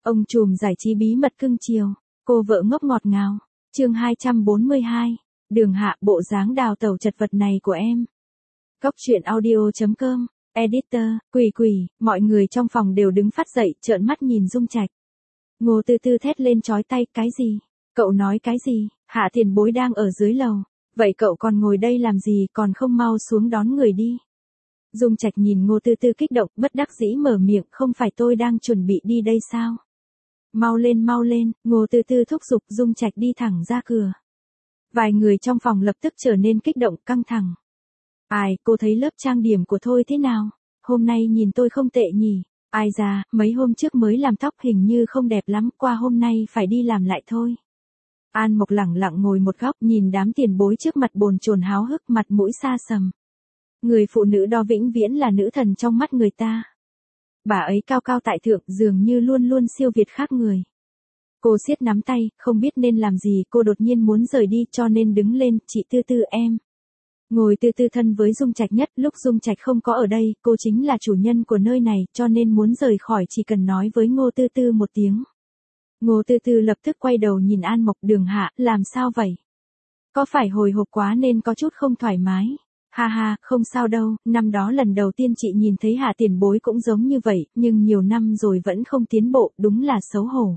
Ông trùm giải trí bí mật cưng chiều, cô vợ ngốc ngọt ngào. Chương 242. Đường Hạ, bộ dáng đào tẩu chật vật này của em. Góc truyện audio.com. Editor, Quỷ, mọi người trong phòng đều đứng phát dậy, trợn mắt nhìn Dung Trạch. Ngô Tư Tư thét lên chói tay, cái gì? Cậu nói cái gì? Hạ tiền bối đang ở dưới lầu. Vậy cậu còn ngồi đây làm gì, còn không mau xuống đón người đi. Dung Trạch nhìn Ngô Tư Tư kích động, bất đắc dĩ mở miệng, không phải tôi đang chuẩn bị đi đây sao? Mau lên, Ngô Tư Tư thúc giục Dung Trạch đi thẳng ra cửa. Vài người trong phòng lập tức trở nên kích động, căng thẳng. Ai, cô thấy lớp trang điểm của tôi thế nào? Hôm nay nhìn tôi không tệ nhỉ? Ai da, mấy hôm trước mới làm tóc hình như không đẹp lắm, qua hôm nay phải đi làm lại thôi. An Mộc lẳng lặng ngồi một góc nhìn đám tiền bối trước mặt bồn chồn háo hức, mặt mũi xa sầm. Người phụ nữ đó vĩnh viễn là nữ thần trong mắt người ta. Bà ấy cao cao tại thượng, dường như luôn luôn siêu việt khác người. Cô siết nắm tay, không biết nên làm gì, cô đột nhiên muốn rời đi cho nên đứng lên, chị Tư Tư em. Ngồi Tư Tư thân với Dung Trạch nhất, lúc Dung Trạch không có ở đây, cô chính là chủ nhân của nơi này, cho nên muốn rời khỏi chỉ cần nói với Ngô Tư Tư một tiếng. Ngô Tư Tư lập tức quay đầu nhìn An Mộc, Đường Hạ, làm sao vậy? Có phải hồi hộp quá nên có chút không thoải mái? Ha, không sao đâu, năm đó lần đầu tiên chị nhìn thấy Hạ tiền bối cũng giống như vậy, nhưng nhiều năm rồi vẫn không tiến bộ, đúng là xấu hổ.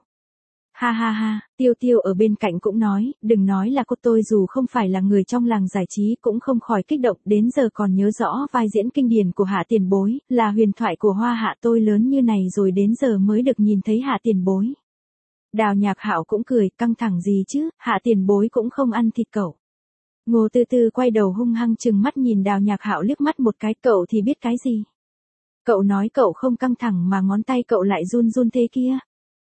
Ha, Tiêu ở bên cạnh cũng nói, đừng nói là cô, tôi dù không phải là người trong làng giải trí cũng không khỏi kích động, đến giờ còn nhớ rõ vai diễn kinh điển của Hạ tiền bối, là huyền thoại của Hoa Hạ, tôi lớn như này rồi đến giờ mới được nhìn thấy Hạ tiền bối. Đào Nhạc Hạo cũng cười, căng thẳng gì chứ, Hạ tiền bối cũng không ăn thịt cậu. Ngô Tư Tư quay đầu hung hăng trừng mắt nhìn Đào Nhạc Hạo liếc mắt một cái, cậu thì biết cái gì? Cậu nói cậu không căng thẳng mà ngón tay cậu lại run thế kia.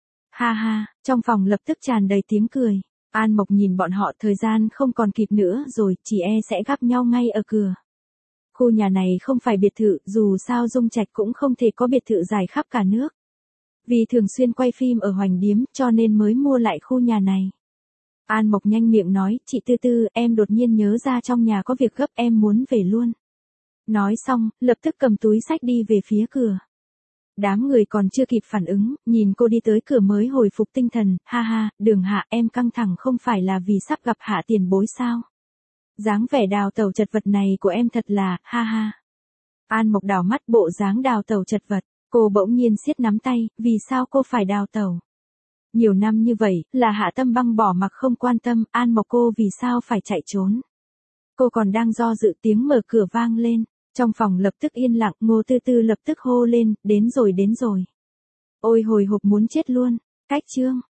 Ha, trong phòng lập tức tràn đầy tiếng cười. An Mộc nhìn bọn họ, thời gian không còn kịp nữa rồi, chỉ sẽ gặp nhau ngay ở cửa. Khu nhà này không phải biệt thự, dù sao Dung Trạch cũng không thể có biệt thự dài khắp cả nước. Vì thường xuyên quay phim ở Hoành Điếm cho nên mới mua lại khu nhà này. An Mộc nhanh miệng nói, chị Tư Tư, em đột nhiên nhớ ra trong nhà có việc gấp, em muốn về luôn. Nói xong, lập tức cầm túi xách đi về phía cửa. Đám người còn chưa kịp phản ứng, nhìn cô đi tới cửa mới hồi phục tinh thần, ha, Đường Hạ, em căng thẳng không phải là vì sắp gặp Hạ tiền bối sao? Dáng vẻ đào tẩu chật vật này của em thật là, ha. An Mộc đảo mắt, bộ dáng đào tẩu chật vật, cô bỗng nhiên siết nắm tay, vì sao cô phải đào tẩu? Nhiều năm như vậy, là Hạ Tâm Băng bỏ mặc không quan tâm, An Mộc cô vì sao phải chạy trốn? Cô còn đang do dự, tiếng mở cửa vang lên. Trong phòng lập tức yên lặng, Ngô Tư Tư lập tức hô lên, đến rồi. Ôi hồi hộp muốn chết luôn, cách chương.